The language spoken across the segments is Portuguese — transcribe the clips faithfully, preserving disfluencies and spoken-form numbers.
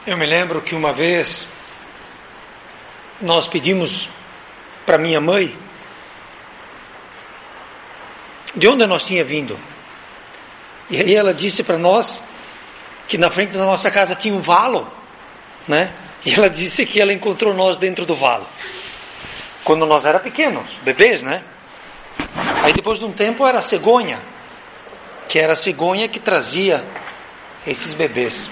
Eu me lembro que uma vez nós pedimos para minha mãe de onde nós tinha vindo. E aí ela disse para nós que na frente da nossa casa tinha um valo, né? E ela disse que ela encontrou nós dentro do valo. Quando nós era pequenos, bebês, né? Aí depois de um tempo era a cegonha, que era a cegonha que trazia esses bebês.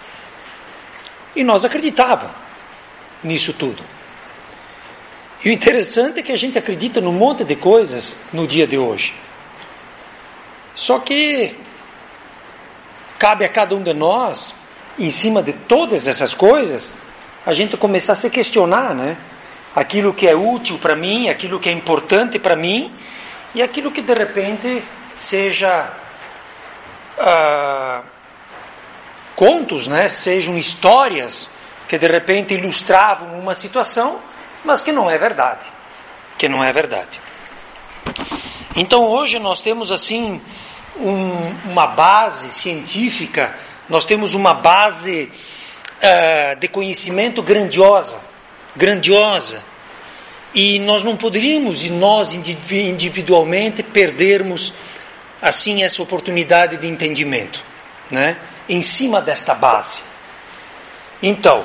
E nós acreditávamos nisso tudo. E o interessante é que a gente acredita num monte de coisas no dia de hoje. Só que cabe a cada um de nós, em cima de todas essas coisas, a gente começar a se questionar, né? Aquilo que é útil para mim, aquilo que é importante para mim, e aquilo que de repente seja ah, contos, né? Sejam histórias que de repente ilustravam uma situação, mas que não é verdade. Que não é verdade. Então hoje nós temos assim um, uma base científica, nós temos uma base uh, de conhecimento grandiosa, grandiosa, e nós não poderíamos, e nós individualmente, perdermos assim essa oportunidade de entendimento, né? Em cima desta base. Então,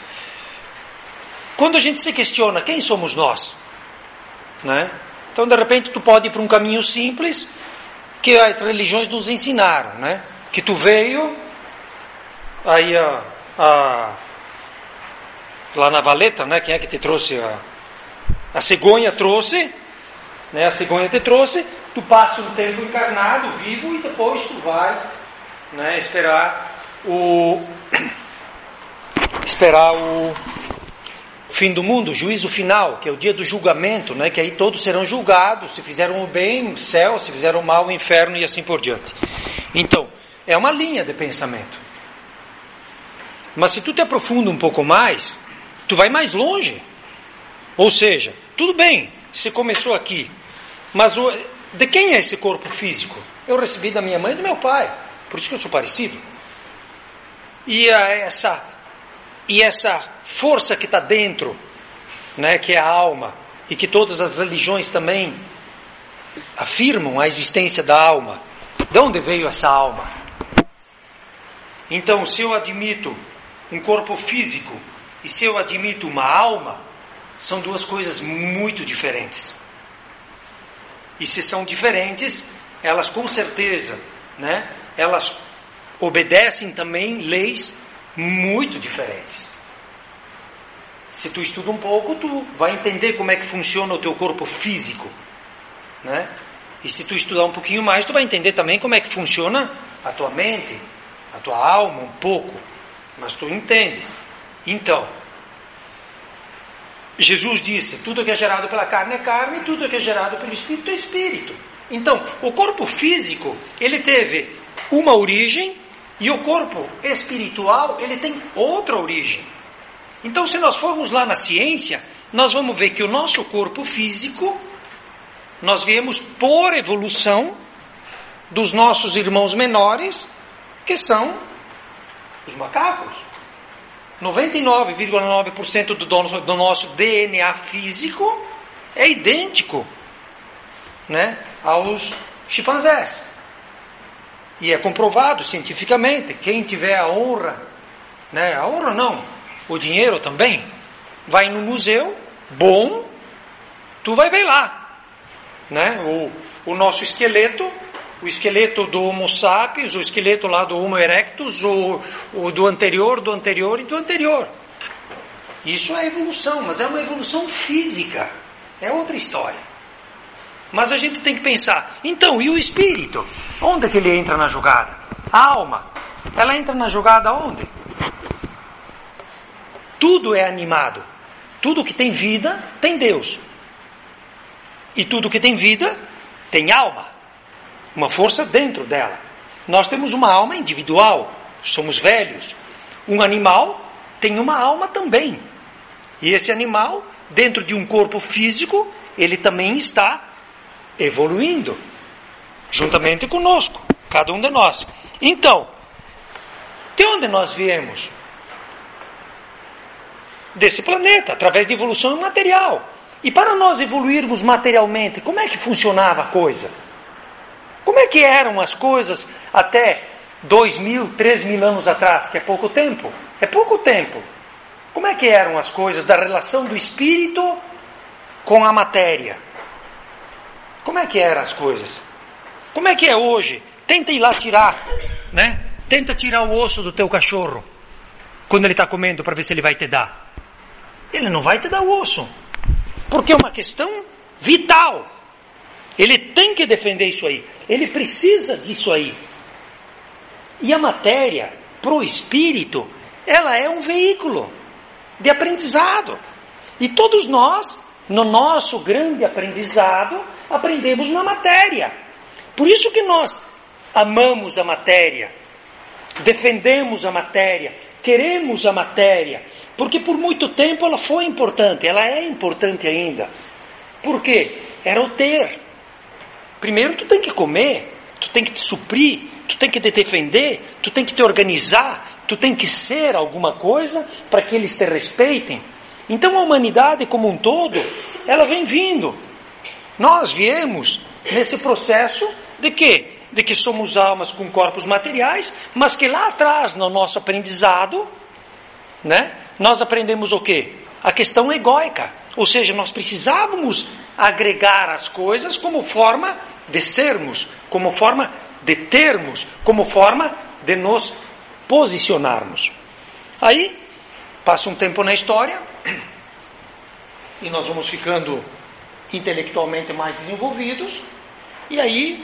quando a gente se questiona quem somos nós, né? Então de repente tu pode ir para um caminho simples que as religiões nos ensinaram, né? Que tu veio aí a, a lá na valeta, né? Quem é que te trouxe a a cegonha trouxe, né? A cegonha te trouxe, tu passa um tempo encarnado, vivo, e depois tu vai, né, esperar o esperar o fim do mundo, o juízo final, que é o dia do julgamento, né, que aí todos serão julgados, se fizeram o bem, céu, se fizeram o mal, o inferno, e assim por diante. Então, é uma linha de pensamento. Mas se tu te aprofunda um pouco mais, tu vai mais longe. Ou seja, tudo bem, você começou aqui, mas o, de quem é esse corpo físico? Eu recebi da minha mãe e do meu pai, por isso que eu sou parecido. E a, essa, e essa força que está dentro, né, que é a alma, e que todas as religiões também afirmam a existência da alma. De onde veio essa alma? Então, se eu admito um corpo físico e se eu admito uma alma, são duas coisas muito diferentes. E se são diferentes, elas com certeza, né, elas obedecem também leis muito diferentes. Se tu estuda um pouco, tu vai entender como é que funciona o teu corpo físico, né? E se tu estudar um pouquinho mais, tu vai entender também como é que funciona a tua mente, a tua alma um pouco. Mas tu entende. Então, Jesus disse, tudo que é gerado pela carne é carne, e tudo que é gerado pelo Espírito é Espírito. Então, o corpo físico, ele teve uma origem, e o corpo espiritual, ele tem outra origem. Então, se nós formos lá na ciência, nós vamos ver que o nosso corpo físico, nós viemos por evolução dos nossos irmãos menores, que são os macacos. noventa e nove vírgula nove por cento do, do nosso D N A físico é idêntico, né, aos chimpanzés. E é comprovado cientificamente. Quem tiver a honra, né, a honra não, o dinheiro também, vai no museu, bom, tu vai ver lá, né, o, o nosso esqueleto, o esqueleto do Homo sapiens, o esqueleto lá do Homo erectus, o, o do anterior, do anterior e do anterior. Isso é evolução, mas é uma evolução física, é outra história. Mas a gente tem que pensar, então, e o espírito? Onde é que ele entra na jogada? A alma, ela entra na jogada onde? Tudo é animado. Tudo que tem vida tem Deus. E tudo que tem vida tem alma. Uma força dentro dela. Nós temos uma alma individual. Somos velhos. Um animal tem uma alma também. E esse animal, dentro de um corpo físico, ele também está evoluindo. Juntamente conosco. Cada um de nós. Então, de onde nós viemos? desse planeta, através de evolução material. E para nós evoluirmos materialmente, como é que funcionava a coisa? Como é que eram as coisas até dois mil, três mil anos atrás, que é pouco tempo? É pouco tempo. Como é que eram as coisas da relação do espírito com a matéria? Como é que eram as coisas? Como é que é hoje? Tenta ir lá tirar, né? Tenta tirar o osso do teu cachorro quando ele está comendo para ver se ele vai te dar. Ele não vai te dar o osso, porque é uma questão vital. Ele tem que defender isso aí. Ele precisa disso aí. E a matéria, para o espírito, ela é um veículo de aprendizado. E todos nós, no nosso grande aprendizado, aprendemos na matéria. Por isso que nós amamos a matéria, defendemos a matéria, queremos a matéria, porque por muito tempo ela foi importante, ela é importante ainda. Por quê? Era o ter. Primeiro tu tem que comer, tu tem que te suprir, tu tem que te defender, tu tem que te organizar, tu tem que ser alguma coisa para que eles te respeitem. Então a humanidade como um todo, ela vem vindo. Nós viemos nesse processo de quê? De que somos almas com corpos materiais, mas que lá atrás, no nosso aprendizado, né, nós aprendemos o quê? A questão egóica. Ou seja, nós precisávamos agregar as coisas como forma de sermos, como forma de termos, como forma de nos posicionarmos. Aí, passa um tempo na história, e nós vamos ficando intelectualmente mais desenvolvidos, e aí,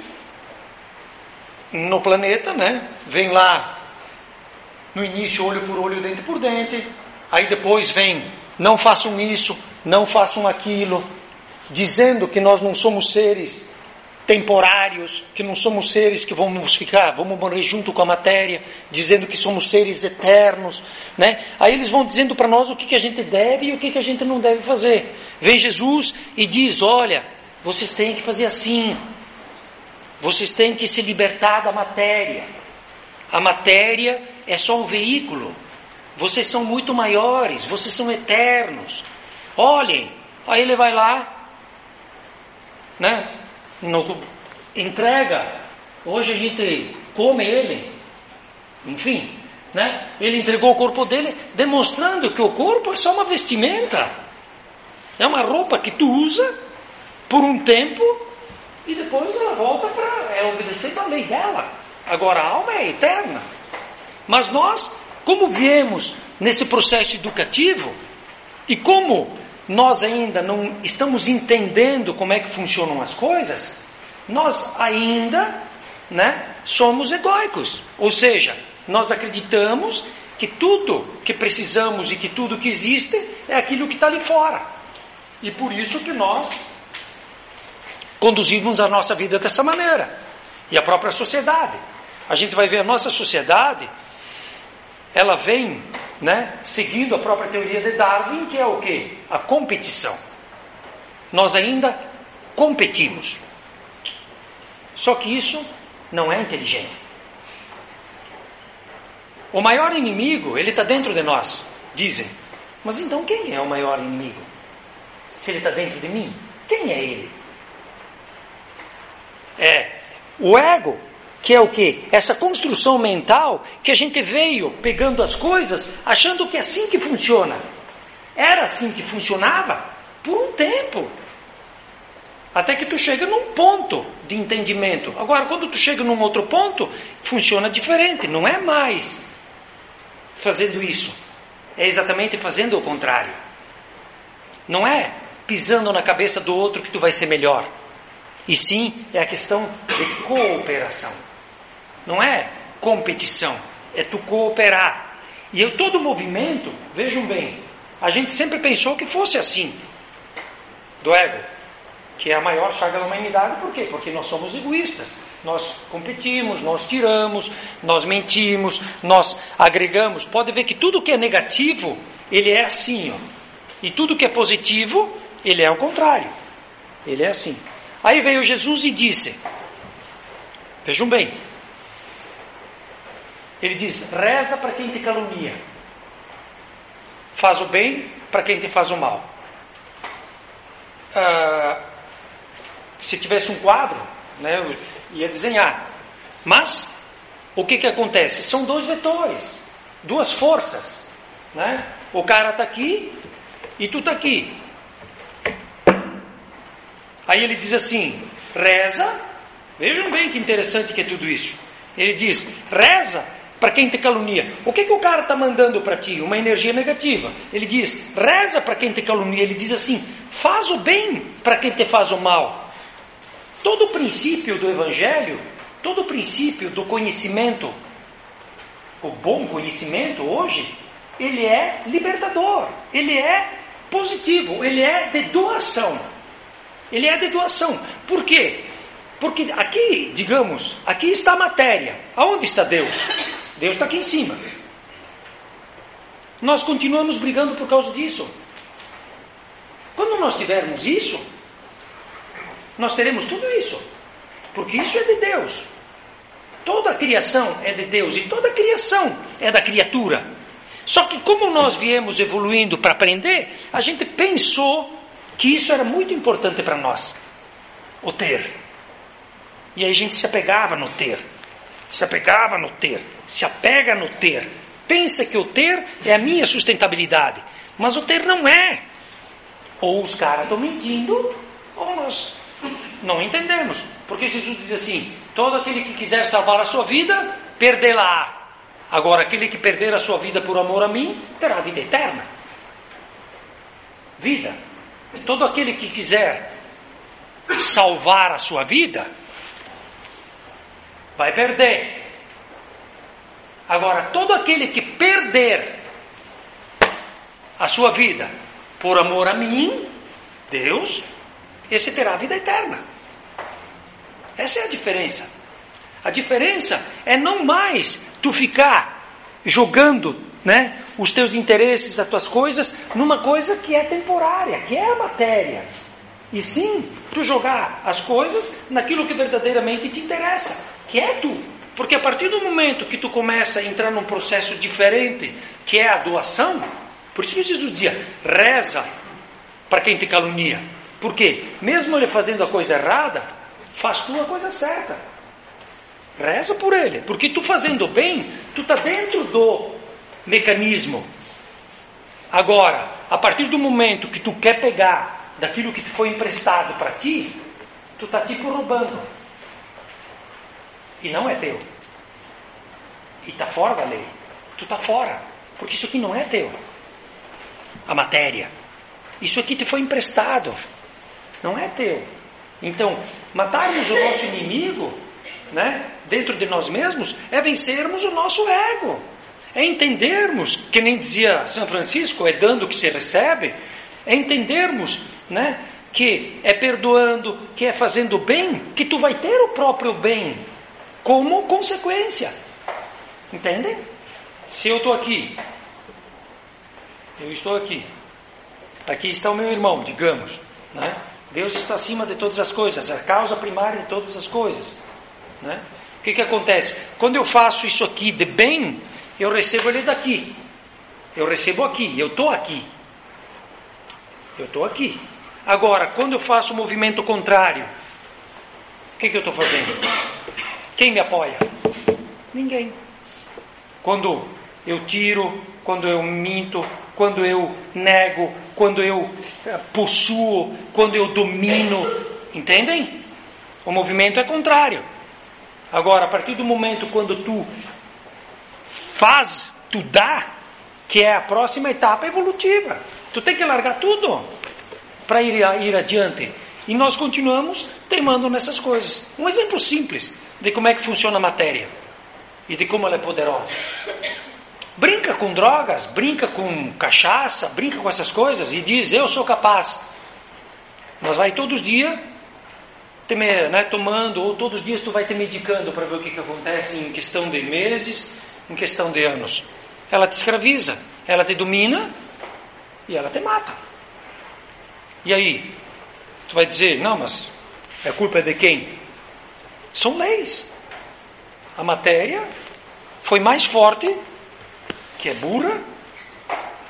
no planeta, né, vem lá, no início, olho por olho, dente por dente, aí depois vem, não façam isso, não façam aquilo, dizendo que nós não somos seres temporários, que não somos seres que vamos ficar, vamos morrer junto com a matéria, dizendo que somos seres eternos, né? Aí eles vão dizendo para nós o que, que a gente deve e o que, que a gente não deve fazer. Vem Jesus e diz, olha, vocês têm que fazer assim, vocês têm que se libertar da matéria. A matéria é só um veículo. Vocês são muito maiores, vocês são eternos. Olhem, aí ele vai lá, né? No, entrega. Hoje a gente come ele, enfim, né? Ele entregou o corpo dele, demonstrando que o corpo é só uma vestimenta, é uma roupa que tu usa por um tempo e depois ela volta para é, obedecer à lei dela. Agora a alma é eterna. Mas nós, como viemos nesse processo educativo e como nós ainda não estamos entendendo como é que funcionam as coisas, nós ainda, né, somos egóicos. Ou seja, nós acreditamos que tudo que precisamos e que tudo que existe é aquilo que está ali fora. E por isso que nós conduzimos a nossa vida dessa maneira. E a própria sociedade. A gente vai ver a nossa sociedade, ela vem, né, seguindo a própria teoria de Darwin, que é o quê? A competição. Nós ainda competimos. Só que isso não é inteligente. O maior inimigo, ele está dentro de nós, dizem. Mas então quem é o maior inimigo? Se ele está dentro de mim, quem é ele? É o ego, que é o quê? Essa construção mental que a gente veio pegando as coisas, achando que é assim que funciona. Era assim que funcionava por um tempo. Até que tu chega num ponto de entendimento. Agora, quando tu chega num outro ponto, funciona diferente. Não é mais fazendo isso. É exatamente fazendo o contrário. Não é pisando na cabeça do outro que tu vai ser melhor. E sim, é a questão de cooperação. Não é competição, é tu cooperar. E eu, todo movimento, vejam bem, a gente sempre pensou que fosse assim, do ego, que é a maior chaga da humanidade. Por quê? Porque nós somos egoístas. Nós competimos, nós tiramos, nós mentimos, nós agregamos. Pode ver que tudo que é negativo, ele é assim, ó. E tudo que é positivo, ele é ao contrário. Ele é assim. Aí veio Jesus e disse, vejam bem, ele diz, reza para quem te calunia. faz o bem para quem te faz o mal. Ah, se tivesse um quadro, né, eu ia desenhar. Mas, o que que acontece? São dois vetores, duas forças. Né? O cara está aqui e tu está aqui. Aí ele diz assim, reza, vejam bem que interessante que é tudo isso. Ele diz, reza para quem te calunia. O que que o cara está mandando para ti? Uma energia negativa. Ele diz, reza para quem te calunia. Ele diz assim, faz o bem para quem te faz o mal. Todo o princípio do Evangelho, todo o princípio do conhecimento, o bom conhecimento hoje, ele é libertador, ele é positivo, ele é de doação. Ele é de doação. Por quê? Porque aqui, digamos, aqui está a matéria. Aonde está Deus? Deus está aqui em cima. Nós continuamos brigando por causa disso. Quando nós tivermos isso, nós teremos tudo isso. Porque isso é de Deus. Toda a criação é de Deus e toda a criação é da criatura. Só que como nós viemos evoluindo para aprender, a gente pensou que isso era muito importante para nós. O ter. E aí a gente se apegava no ter. Se apegava no ter. Se apega no ter. Pensa que o ter é a minha sustentabilidade. Mas o ter não é. Ou os caras estão mentindo, ou nós não entendemos. Porque Jesus diz assim, todo aquele que quiser salvar a sua vida, perdê-la. Agora, aquele que perder a sua vida por amor a mim, terá vida eterna. Vida. Todo aquele que quiser salvar a sua vida, vai perder. Agora, todo aquele que perder a sua vida por amor a mim, Deus, esse terá a vida eterna. Essa é a diferença. A diferença é não mais tu ficar jogando, né, os teus interesses, as tuas coisas, numa coisa que é temporária, que é a matéria. E sim, tu jogar as coisas naquilo que verdadeiramente te interessa, que é tu. Porque a partir do momento que tu começa a entrar num processo diferente, que é a doação, por isso que Jesus dizia, reza para quem te calunia. Porque mesmo ele fazendo a coisa errada, faz tu a coisa certa. Reza por ele. Porque tu fazendo bem, tu está dentro do mecanismo. Agora, a partir do momento que tu quer pegar daquilo que te foi emprestado para ti, tu está tipo roubando. E não é teu. E está fora da lei. Tu está fora. Porque isso aqui não é teu. A matéria. Isso aqui te foi emprestado. Não é teu. Então, matarmos o nosso inimigo, né, dentro de nós mesmos, é vencermos o nosso ego. É entendermos, que nem dizia São Francisco, é dando que se recebe, é entendermos, né, que é perdoando, que é fazendo bem, que tu vai ter o próprio bem como consequência. Entendem? Se eu estou aqui, eu estou aqui, aqui está o meu irmão, digamos, né? Deus está acima de todas as coisas, é a causa primária de todas as coisas, né? O que que acontece? Quando eu faço isso aqui de bem, eu recebo ele daqui. Eu recebo aqui, eu estou aqui. Eu estou aqui. Agora, quando eu faço o movimento contrário, o que que eu estou fazendo? Quem me apoia? Ninguém. Quando eu tiro, quando eu minto, quando eu nego, quando eu possuo, quando eu domino, entendem? O movimento é contrário. Agora, a partir do momento quando tu faz, tu dá, que é a próxima etapa evolutiva. Tu tem que largar tudo para ir, ir adiante. E nós continuamos teimando nessas coisas. Um exemplo simples de como é que funciona a matéria e de como ela é poderosa. Brinca com drogas, brinca com cachaça, brinca com essas coisas e diz, eu sou capaz. Mas vai todos os dias te, né, tomando, ou todos os dias tu vai te medicando para ver o que, que acontece em questão de meses, em questão de anos. Ela te escraviza, ela te domina e ela te mata. E aí? Tu vai dizer, não, mas a culpa é de quem? São leis. A matéria foi mais forte, que é burra,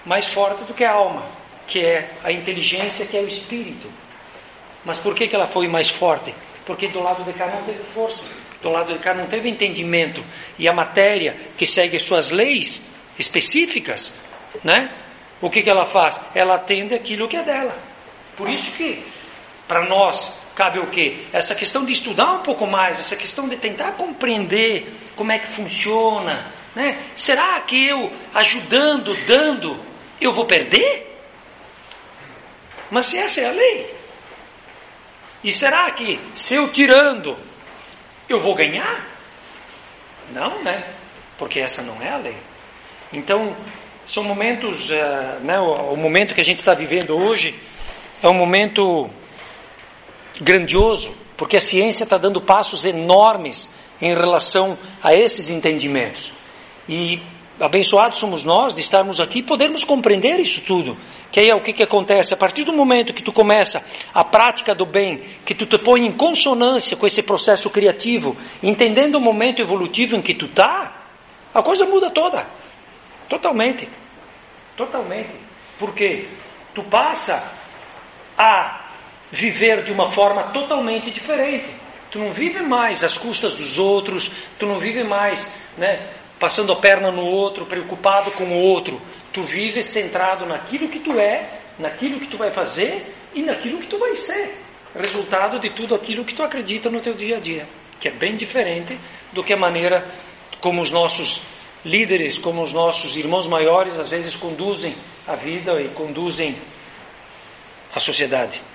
mais forte do que a alma, que é a inteligência, que é o espírito. Mas por que que ela foi mais forte? Porque do lado de cá não teve força, do lado de cá não teve entendimento, e a matéria que segue suas leis específicas, né? O que que ela faz? Ela atende aquilo que é dela. Por isso que para nós cabe o quê? Essa questão de estudar um pouco mais, essa questão de tentar compreender como é que funciona, né? Será que eu ajudando, dando, eu vou perder? Mas se essa é a lei, e será que se eu tirando eu vou ganhar? Não, né? Porque essa não é a lei. Então são momentos, uh, né? o, o momento que a gente está vivendo hoje é um momento grandioso, porque a ciência está dando passos enormes em relação a esses entendimentos. E abençoados somos nós de estarmos aqui e podermos compreender isso tudo. Que aí é o que, que acontece? A partir do momento que tu começa a prática do bem, que tu te põe em consonância com esse processo criativo, entendendo o momento evolutivo em que tu está, a coisa muda toda. Totalmente. Totalmente. Porque tu passa a viver de uma forma totalmente diferente. Tu não vive mais às custas dos outros, tu não vive mais, né, passando a perna no outro, preocupado com o outro. Tu vives centrado naquilo que tu é, naquilo que tu vai fazer e naquilo que tu vai ser. Resultado de tudo aquilo que tu acredita no teu dia a dia, que é bem diferente do que a maneira como os nossos líderes, como os nossos irmãos maiores às vezes conduzem a vida e conduzem a sociedade.